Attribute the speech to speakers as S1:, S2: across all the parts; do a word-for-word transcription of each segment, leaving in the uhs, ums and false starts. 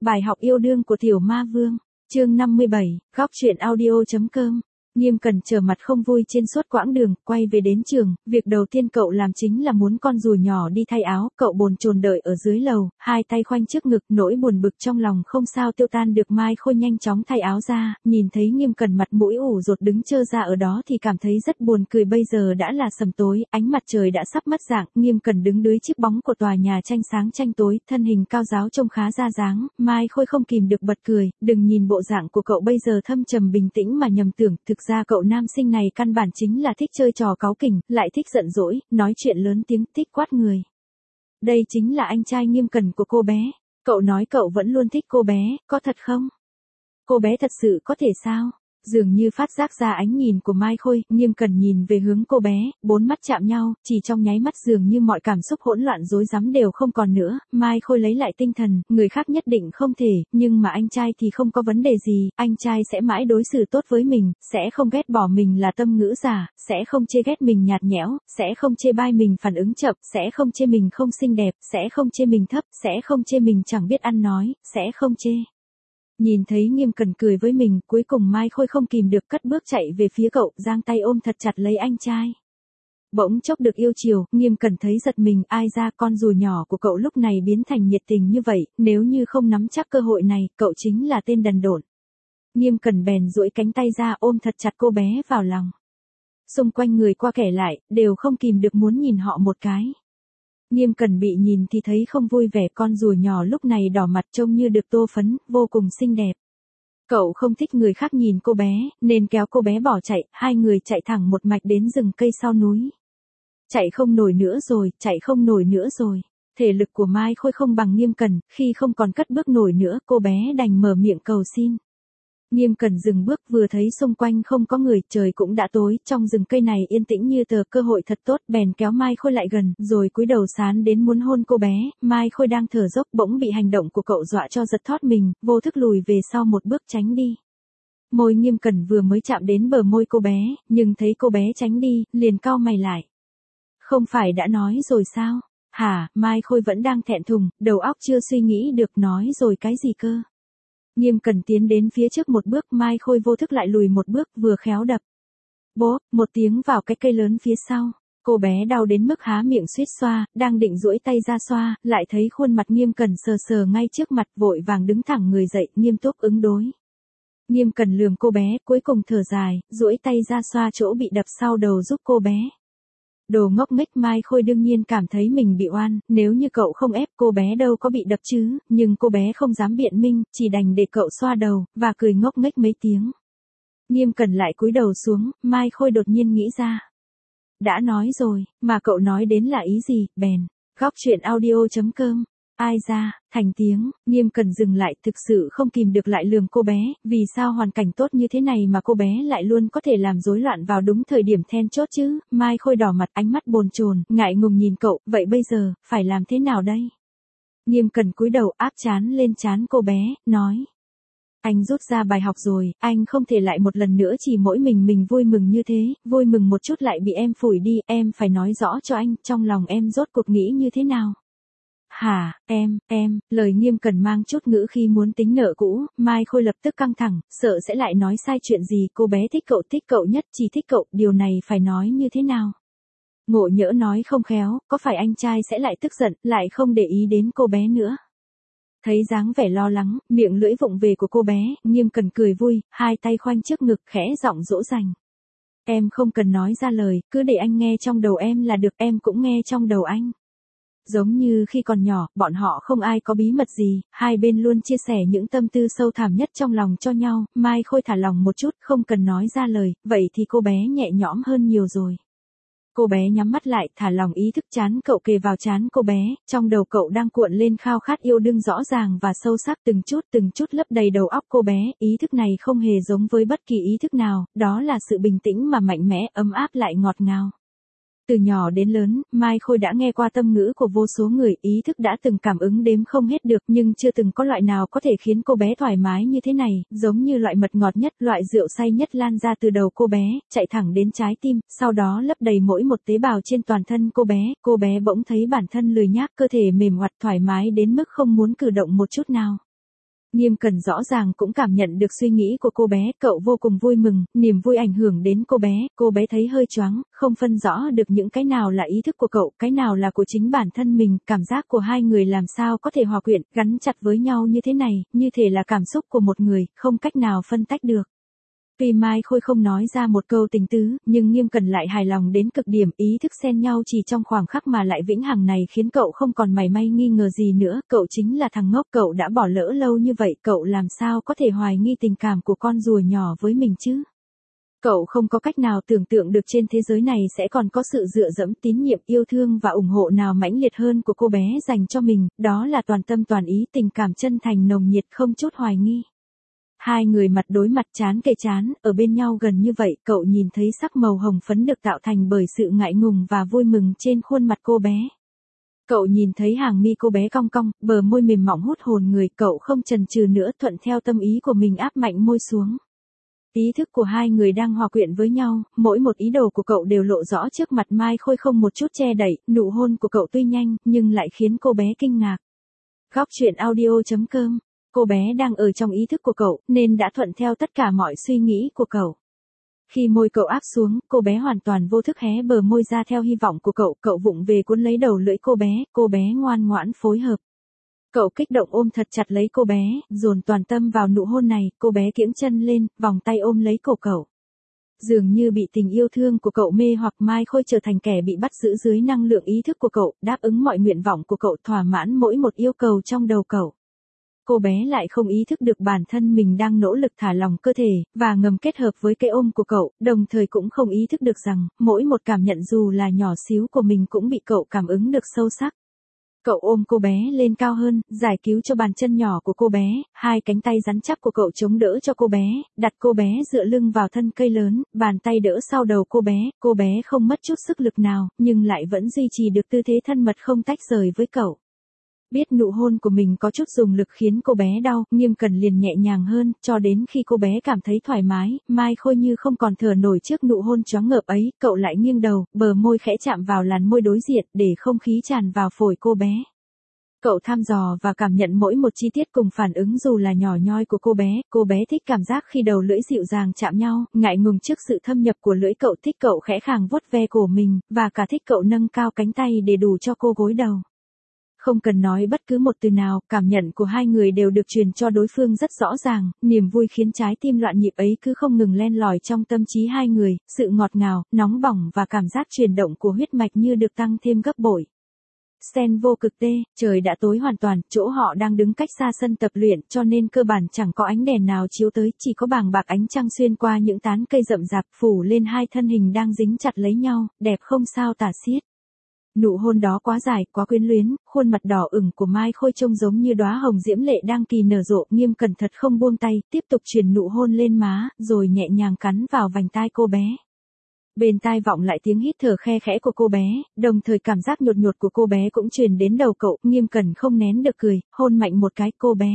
S1: Bài học yêu đương của Tiểu Ma Vương, chương năm mươi bảy, góc truyện audio.com. Nghiêm Cẩn trở mặt không vui trên suốt quãng đường, quay về đến trường, việc đầu tiên cậu làm chính là muốn con rùa nhỏ đi thay áo, cậu bồn chồn đợi ở dưới lầu, hai tay khoanh trước ngực, nỗi buồn bực trong lòng không sao tiêu tan được. Mai Khôi nhanh chóng thay áo ra, nhìn thấy Nghiêm Cẩn mặt mũi ủ rột đứng trơ ra ở đó thì cảm thấy rất buồn cười. Bây giờ đã là sầm tối, ánh mặt trời đã sắp mất dạng, Nghiêm Cẩn đứng dưới chiếc bóng của tòa nhà tranh sáng tranh tối, thân hình cao ráo trông khá ra dáng, Mai Khôi không kìm được bật cười, đừng nhìn bộ dạng của cậu bây giờ thâm trầm bình tĩnh mà nhầm tưởng, thực ra cậu nam sinh này căn bản chính là thích chơi trò cáu kỉnh, lại thích giận dỗi, nói chuyện lớn tiếng, thích quát người. Đây chính là anh trai Nghiêm Cẩn của cô bé. Cậu nói cậu vẫn luôn thích cô bé, có thật không? Cô bé thật sự có thể sao? Dường như phát giác ra ánh nhìn của Mai Khôi, Nghiêm Cẩn nhìn về hướng cô bé, bốn mắt chạm nhau, chỉ trong nháy mắt dường như mọi cảm xúc hỗn loạn rối rắm đều không còn nữa. Mai Khôi lấy lại tinh thần, người khác nhất định không thể, nhưng mà anh trai thì không có vấn đề gì, anh trai sẽ mãi đối xử tốt với mình, sẽ không ghét bỏ mình là tâm ngữ giả, sẽ không chê ghét mình nhạt nhẽo, sẽ không chê bai mình phản ứng chậm, sẽ không chê mình không xinh đẹp, sẽ không chê mình thấp, sẽ không chê mình chẳng biết ăn nói, sẽ không chê. Nhìn thấy Nghiêm Cẩn cười với mình, cuối cùng Mai Khôi không kìm được cất bước chạy về phía cậu, giang tay ôm thật chặt lấy anh trai. Bỗng chốc được yêu chiều, Nghiêm Cẩn thấy giật mình, ai ra con rùa nhỏ của cậu lúc này biến thành nhiệt tình như vậy, nếu như không nắm chắc cơ hội này, cậu chính là tên đần độn. Nghiêm Cẩn bèn duỗi cánh tay ra ôm thật chặt cô bé vào lòng. Xung quanh người qua kẻ lại, đều không kìm được muốn nhìn họ một cái. Nghiêm Cẩn bị nhìn thì thấy không vui vẻ, con rùa nhỏ lúc này đỏ mặt trông như được tô phấn, vô cùng xinh đẹp. Cậu không thích người khác nhìn cô bé, nên kéo cô bé bỏ chạy, hai người chạy thẳng một mạch đến rừng cây sau núi. Chạy không nổi nữa rồi, chạy không nổi nữa rồi. Thể lực của Mai Khôi không bằng Nghiêm Cẩn, khi không còn cất bước nổi nữa, cô bé đành mở miệng cầu xin. Nghiêm Cẩn dừng bước, vừa thấy xung quanh không có người, trời cũng đã tối, trong rừng cây này yên tĩnh như tờ, cơ hội thật tốt, bèn kéo Mai Khôi lại gần, rồi cúi đầu sán đến muốn hôn cô bé. Mai Khôi đang thở dốc bỗng bị hành động của cậu dọa cho giật thót mình, vô thức lùi về sau một bước tránh đi. Môi Nghiêm Cẩn vừa mới chạm đến bờ môi cô bé, nhưng thấy cô bé tránh đi, liền cau mày lại. Không phải đã nói rồi sao? Hả? Mai Khôi vẫn đang thẹn thùng, đầu óc chưa suy nghĩ được, nói rồi cái gì cơ? Nghiêm Cẩn tiến đến phía trước một bước, Mai Khôi vô thức lại lùi một bước, vừa khéo đập. Bố, một tiếng vào cái cây lớn phía sau. Cô bé đau đến mức há miệng suýt xoa, đang định duỗi tay ra xoa, lại thấy khuôn mặt Nghiêm Cẩn sờ sờ ngay trước mặt, vội vàng đứng thẳng người dậy, nghiêm túc ứng đối. Nghiêm Cẩn lườm cô bé, cuối cùng thở dài, duỗi tay ra xoa chỗ bị đập sau đầu giúp cô bé. Đồ ngốc nghếch. Mai Khôi đương nhiên cảm thấy mình bị oan, nếu như cậu không ép cô bé đâu có bị đập chứ, nhưng cô bé không dám biện minh, chỉ đành để cậu xoa đầu, và cười ngốc nghếch mấy tiếng. Nghiêm Cẩn lại cúi đầu xuống, Mai Khôi đột nhiên nghĩ ra. Đã nói rồi, mà cậu nói đến là ý gì, bèn, góc truyện audio.com. Ai ra, thành tiếng, Nghiêm Cẩn dừng lại, thực sự không kìm được lại lườm cô bé, vì sao hoàn cảnh tốt như thế này mà cô bé lại luôn có thể làm rối loạn vào đúng thời điểm then chốt chứ. Mai Khôi đỏ mặt, ánh mắt bồn chồn, ngại ngùng nhìn cậu, vậy bây giờ, phải làm thế nào đây? Nghiêm Cẩn cúi đầu áp trán lên trán cô bé, nói. Anh rút ra bài học rồi, anh không thể lại một lần nữa chỉ mỗi mình mình vui mừng như thế, vui mừng một chút lại bị em phủi đi, em phải nói rõ cho anh, trong lòng em rốt cuộc nghĩ như thế nào? Hả, em, em, lời Nghiêm Cẩn mang chút ngữ khi muốn tính nợ cũ, Mai Khôi lập tức căng thẳng, sợ sẽ lại nói sai chuyện gì, cô bé thích cậu, thích cậu nhất, chỉ thích cậu, điều này phải nói như thế nào? Ngộ nhỡ nói không khéo, có phải anh trai sẽ lại tức giận, lại không để ý đến cô bé nữa? Thấy dáng vẻ lo lắng, miệng lưỡi vụng về của cô bé, Nghiêm Cẩn cười vui, hai tay khoanh trước ngực, khẽ giọng dỗ dành. Em không cần nói ra lời, cứ để anh nghe trong đầu em là được, em cũng nghe trong đầu anh. Giống như khi còn nhỏ, bọn họ không ai có bí mật gì, hai bên luôn chia sẻ những tâm tư sâu thẳm nhất trong lòng cho nhau. Mai Khôi thả lòng một chút, không cần nói ra lời, vậy thì cô bé nhẹ nhõm hơn nhiều rồi. Cô bé nhắm mắt lại, thả lòng ý thức, chán cậu kề vào chán cô bé, trong đầu cậu đang cuộn lên khao khát yêu đương rõ ràng và sâu sắc, từng chút từng chút lấp đầy đầu óc cô bé, ý thức này không hề giống với bất kỳ ý thức nào, đó là sự bình tĩnh mà mạnh mẽ, ấm áp lại ngọt ngào. Từ nhỏ đến lớn, Mai Khôi đã nghe qua tâm ngữ của vô số người, ý thức đã từng cảm ứng đếm không hết được, nhưng chưa từng có loại nào có thể khiến cô bé thoải mái như thế này, giống như loại mật ngọt nhất, loại rượu say nhất lan ra từ đầu cô bé, chạy thẳng đến trái tim, sau đó lấp đầy mỗi một tế bào trên toàn thân cô bé. Cô bé bỗng thấy bản thân lười nhác, cơ thể mềm oặt, thoải mái đến mức không muốn cử động một chút nào. Nghiêm Cẩn rõ ràng cũng cảm nhận được suy nghĩ của cô bé, cậu vô cùng vui mừng, niềm vui ảnh hưởng đến cô bé, cô bé thấy hơi choáng, không phân rõ được những cái nào là ý thức của cậu, cái nào là của chính bản thân mình, cảm giác của hai người làm sao có thể hòa quyện, gắn chặt với nhau như thế này, như thể là cảm xúc của một người, không cách nào phân tách được. Tuy Mai Khôi không nói ra một câu tình tứ, nhưng Nghiêm Cẩn lại hài lòng đến cực điểm, ý thức xen nhau chỉ trong khoảng khắc mà lại vĩnh hằng này khiến cậu không còn mảy may nghi ngờ gì nữa, cậu chính là thằng ngốc, cậu đã bỏ lỡ lâu như vậy, cậu làm sao có thể hoài nghi tình cảm của con rùa nhỏ với mình chứ? Cậu không có cách nào tưởng tượng được trên thế giới này sẽ còn có sự dựa dẫm, tín nhiệm, yêu thương và ủng hộ nào mãnh liệt hơn của cô bé dành cho mình, đó là toàn tâm toàn ý, tình cảm chân thành nồng nhiệt không chút hoài nghi. Hai người mặt đối mặt trán kề trán, ở bên nhau gần như vậy, cậu nhìn thấy sắc màu hồng phấn được tạo thành bởi sự ngại ngùng và vui mừng trên khuôn mặt cô bé. Cậu nhìn thấy hàng mi cô bé cong cong, bờ môi mềm mỏng hút hồn người, cậu không chần chừ nữa, thuận theo tâm ý của mình áp mạnh môi xuống. Ý thức của hai người đang hòa quyện với nhau, mỗi một ý đồ của cậu đều lộ rõ trước mặt Mai Khôi không một chút che đậy, nụ hôn của cậu tuy nhanh, nhưng lại khiến cô bé kinh ngạc. Góc truyện audio chấm com. Cô bé đang ở trong ý thức của cậu, nên đã thuận theo tất cả mọi suy nghĩ của cậu. Khi môi cậu áp xuống, cô bé hoàn toàn vô thức hé bờ môi ra theo hy vọng của cậu, cậu vụng về cuốn lấy đầu lưỡi cô bé, cô bé ngoan ngoãn phối hợp. Cậu kích động ôm thật chặt lấy cô bé, dồn toàn tâm vào nụ hôn này, cô bé kiễng chân lên, vòng tay ôm lấy cổ cậu. Dường như bị tình yêu thương của cậu mê hoặc, Mai Khôi trở thành kẻ bị bắt giữ dưới năng lượng ý thức của cậu, đáp ứng mọi nguyện vọng của cậu, thỏa mãn mỗi một yêu cầu trong đầu cậu. Cô bé lại không ý thức được bản thân mình đang nỗ lực thả lỏng cơ thể, và ngầm kết hợp với cái ôm của cậu, đồng thời cũng không ý thức được rằng, mỗi một cảm nhận dù là nhỏ xíu của mình cũng bị cậu cảm ứng được sâu sắc. Cậu ôm cô bé lên cao hơn, giải cứu cho bàn chân nhỏ của cô bé, hai cánh tay rắn chắc của cậu chống đỡ cho cô bé, đặt cô bé dựa lưng vào thân cây lớn, bàn tay đỡ sau đầu cô bé, cô bé không mất chút sức lực nào, nhưng lại vẫn duy trì được tư thế thân mật không tách rời với cậu. Biết nụ hôn của mình có chút dùng lực khiến cô bé đau, Nghiêm Cẩn liền nhẹ nhàng hơn, cho đến khi cô bé cảm thấy thoải mái, Mai Khôi như không còn thở nổi trước nụ hôn choáng ngợp ấy, cậu lại nghiêng đầu, bờ môi khẽ chạm vào làn môi đối diện, để không khí tràn vào phổi cô bé. Cậu thăm dò và cảm nhận mỗi một chi tiết cùng phản ứng dù là nhỏ nhoi của cô bé, cô bé thích cảm giác khi đầu lưỡi dịu dàng chạm nhau, ngại ngùng trước sự thâm nhập của lưỡi, cậu thích cậu khẽ khàng vuốt ve cổ mình, và cả thích cậu nâng cao cánh tay để đủ cho cô gối đầu. Không cần nói bất cứ một từ nào, cảm nhận của hai người đều được truyền cho đối phương rất rõ ràng, niềm vui khiến trái tim loạn nhịp ấy cứ không ngừng len lỏi trong tâm trí hai người, sự ngọt ngào, nóng bỏng và cảm giác chuyển động của huyết mạch như được tăng thêm gấp bội. Sen vô cực tê, trời đã tối hoàn toàn, chỗ họ đang đứng cách xa sân tập luyện, cho nên cơ bản chẳng có ánh đèn nào chiếu tới, chỉ có bàng bạc ánh trăng xuyên qua những tán cây rậm rạp, phủ lên hai thân hình đang dính chặt lấy nhau, đẹp không sao tả xiết. Nụ hôn đó quá dài, quá quyến luyến, khuôn mặt đỏ ửng của Mai Khôi trông giống như đóa hồng diễm lệ đang kỳ nở rộ, Nghiêm Cẩn thật không buông tay, tiếp tục truyền nụ hôn lên má, rồi nhẹ nhàng cắn vào vành tai cô bé. Bên tai vọng lại tiếng hít thở khe khẽ của cô bé, đồng thời cảm giác nhột nhột của cô bé cũng truyền đến đầu cậu, Nghiêm Cẩn không nén được cười, hôn mạnh một cái, cô bé.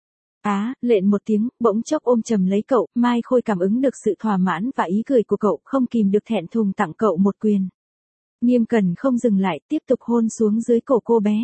S1: Á, lện một tiếng, bỗng chốc ôm chầm lấy cậu, Mai Khôi cảm ứng được sự thỏa mãn và ý cười của cậu, không kìm được thẹn thùng tặng cậu một quyền. Nghiêm Cẩn không dừng lại, tiếp tục hôn xuống dưới cổ cô bé.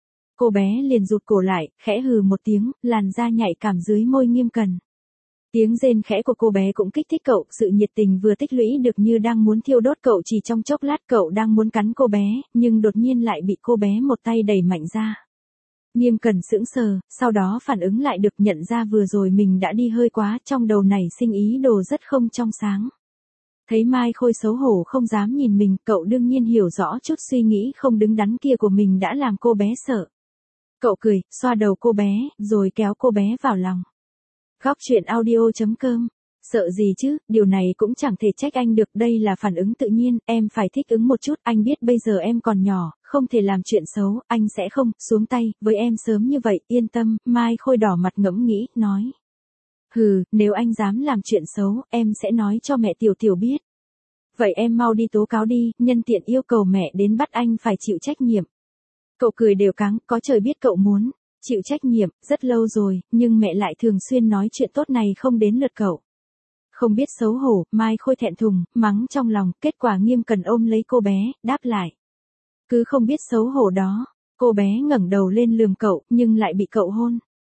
S1: Cô bé liền rụt cổ lại, khẽ hừ một tiếng, làn da nhạy cảm dưới môi Nghiêm Cẩn. Tiếng rên khẽ của cô bé cũng kích thích cậu, sự nhiệt tình vừa tích lũy được như đang muốn thiêu đốt cậu, chỉ trong chốc lát cậu đang muốn cắn cô bé, nhưng đột nhiên lại bị cô bé một tay đẩy mạnh ra. Nghiêm Cẩn sững sờ, sau đó phản ứng lại được, nhận ra vừa rồi mình đã đi hơi quá, trong đầu nảy sinh ý đồ rất không trong sáng. Thấy Mai Khôi xấu hổ không dám nhìn mình, cậu đương nhiên hiểu rõ chút suy nghĩ không đứng đắn kia của mình đã làm cô bé sợ. Cậu cười, xoa đầu cô bé, rồi kéo cô bé vào lòng. Góc truyện audio chấm com. Sợ gì chứ, điều này cũng chẳng thể trách anh được, đây là phản ứng tự nhiên, em phải thích ứng một chút, anh biết bây giờ em còn nhỏ, không thể làm chuyện xấu, anh sẽ không, xuống tay, với em sớm như vậy, yên tâm, Mai Khôi đỏ mặt ngẫm nghĩ, nói. Hừ, nếu anh dám làm chuyện xấu, em sẽ nói cho mẹ Tiểu Tiểu biết. Vậy em mau đi tố cáo đi, nhân tiện yêu cầu mẹ đến bắt anh phải chịu trách nhiệm. Cậu cười đều cáng, có trời biết cậu muốn chịu trách nhiệm, rất lâu rồi, nhưng mẹ lại thường xuyên nói chuyện tốt này không đến lượt cậu. Không biết xấu hổ, Mai Khôi thẹn thùng, mắng trong lòng, kết quả Nghiêm Cẩn ôm lấy cô bé, đáp lại. Cứ không biết xấu hổ đó, cô bé ngẩng đầu lên lườm cậu, nhưng lại bị cậu hôn.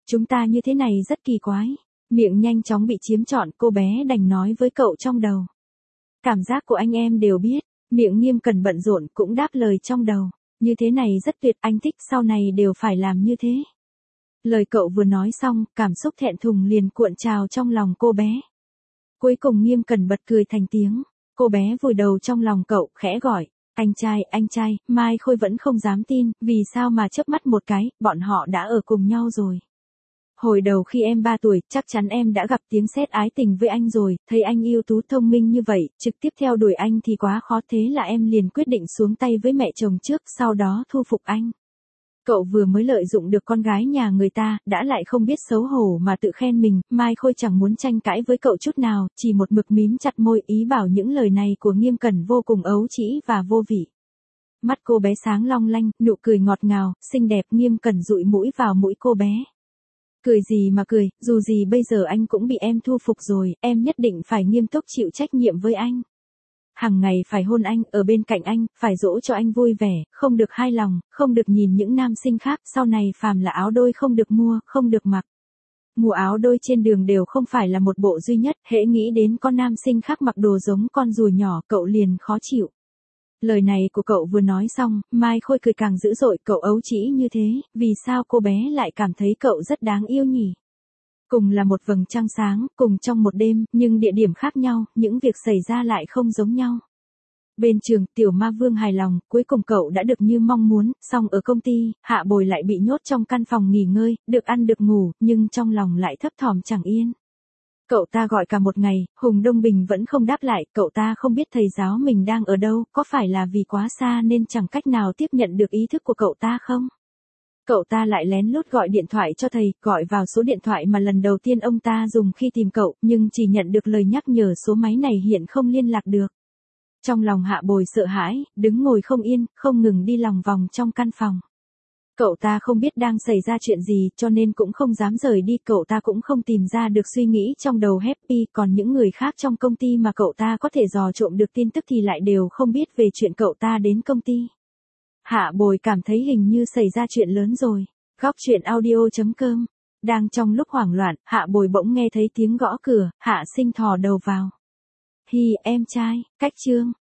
S1: chúng ta như thế này rất kỳ quái. Miệng nhanh chóng bị chiếm trọn, cô bé đành nói với cậu trong đầu. Cảm giác của anh em đều biết, miệng Nghiêm Cẩn bận rộn cũng đáp lời trong đầu. Như thế này rất tuyệt, anh thích, sau này đều phải làm như thế. Lời cậu vừa nói xong, cảm xúc thẹn thùng liền cuộn trào trong lòng cô bé. Cuối cùng Nghiêm Cẩn bật cười thành tiếng, cô bé vùi đầu trong lòng cậu, khẽ gọi, anh trai, anh trai. Mai Khôi vẫn không dám tin, vì sao mà chớp mắt một cái, bọn họ đã ở cùng nhau rồi. Hồi đầu khi em ba tuổi, chắc chắn em đã gặp tiếng sét ái tình với anh rồi, thấy anh ưu tú thông minh như vậy, trực tiếp theo đuổi anh thì quá khó, thế là em liền quyết định xuống tay với mẹ chồng trước, sau đó thu phục anh. Cậu vừa mới lợi dụng được con gái nhà người ta, đã lại không biết xấu hổ mà tự khen mình. Mai Khôi chẳng muốn tranh cãi với cậu chút nào, chỉ một mực mím chặt môi, ý bảo những lời này của Nghiêm Cẩn vô cùng ấu trĩ và vô vị. Mắt cô bé sáng long lanh, nụ cười ngọt ngào, xinh đẹp. Nghiêm Cẩn dụi mũi vào mũi cô bé. Cười gì mà cười, dù gì bây giờ anh cũng bị em thu phục rồi, em nhất định phải nghiêm túc chịu trách nhiệm với anh. Hằng ngày phải hôn anh, ở bên cạnh anh, phải dỗ cho anh vui vẻ, không được hai lòng, không được nhìn những nam sinh khác, sau này phàm là áo đôi không được mua, không được mặc. Mua áo đôi trên đường đều không phải là một bộ duy nhất, hễ nghĩ đến con nam sinh khác mặc đồ giống con rùa nhỏ, cậu liền khó chịu. Lời này của cậu vừa nói xong, Mai Khôi cười càng dữ dội, cậu ấu trĩ như thế, vì sao cô bé lại cảm thấy cậu rất đáng yêu nhỉ? Cùng là một vầng trăng sáng, cùng trong một đêm, nhưng địa điểm khác nhau, những việc xảy ra lại không giống nhau. Bên trường, Tiểu Ma Vương hài lòng, cuối cùng cậu đã được như mong muốn, song ở công ty, Hạ Bồi lại bị nhốt trong căn phòng nghỉ ngơi, được ăn được ngủ, nhưng trong lòng lại thấp thỏm chẳng yên. Cậu ta gọi cả một ngày, Hùng Đông Bình vẫn không đáp lại, cậu ta không biết thầy giáo mình đang ở đâu, có phải là vì quá xa nên chẳng cách nào tiếp nhận được ý thức của cậu ta không? Cậu ta lại lén lút gọi điện thoại cho thầy, gọi vào số điện thoại mà lần đầu tiên ông ta dùng khi tìm cậu, nhưng chỉ nhận được lời nhắc nhở số máy này hiện không liên lạc được. Trong lòng Hạ Bồi sợ hãi, đứng ngồi không yên, không ngừng đi lòng vòng trong căn phòng. Cậu ta không biết đang xảy ra chuyện gì, cho nên cũng không dám rời đi, cậu ta cũng không tìm ra được suy nghĩ trong đầu Happy, còn những người khác trong công ty mà cậu ta có thể dò trộm được tin tức thì lại đều không biết về chuyện cậu ta đến công ty. Hạ Bồi cảm thấy hình như xảy ra chuyện lớn rồi. Góc truyện audio chấm com. Đang trong lúc hoảng loạn, Hạ Bồi bỗng nghe thấy tiếng gõ cửa, Hạ Sinh thò đầu vào. Hi, em trai, cách chương.